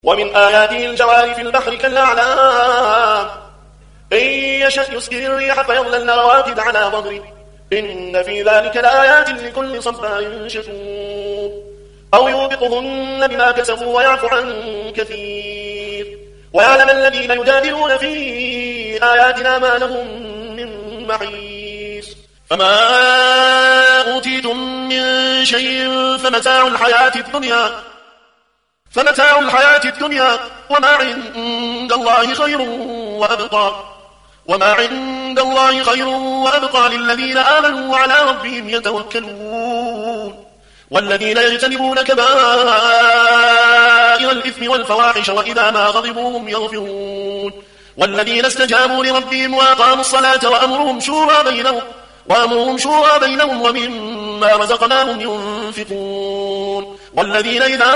ومن آياته الجوار في البحر كالأعلام إن يشأ يسكن الريح فيظللن رواكد على ظهره إن في ذلك لآيات لكل صبار شكور أو يوبقهن بما كسبوا ويعفو عن كثير ويعلم الذين يجادلون في آياتنا ما لهم من محيص فما أوتيتم من شيء فمتاع الحياة الدنيا وما عند الله خير وأبقى للذين آمنوا وعلى ربهم يتوكلون والذين يجتنبون كبائر الإثم والفواحش وإذا ما غضبوا هم يغفرون والذين استجابوا لربهم وأقاموا الصلاة وأمرهم شورى بينهم ومما رزقناهم ينفقون والذين إذا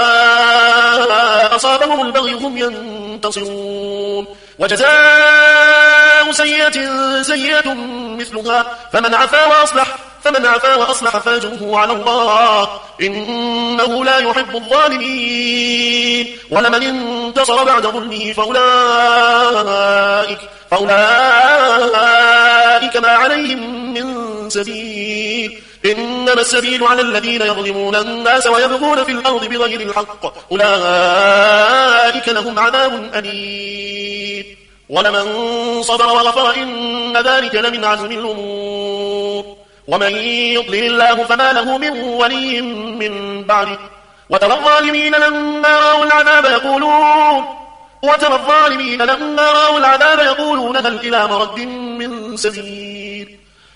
أصابهم البغي هم ينتصرون وجزاء سيئة مثلها فمن عفا وأصلح فأجره على الله إنه لا يحب الظالمين ولمن انتصر بعد ظلمه فأولئك ما عليهم من سبيل إنما السبيل على الذين يظلمون الناس ويبغون في الأرض بغير الحق أولئك لهم عذاب أليم ولمن صبر وغفر إن ذلك لمن عزم الأمور ومن يضلل الله فما له من ولي من بعده وترى الظالمين لما رأوا العذاب يقولون هل إلى مرد من سبيل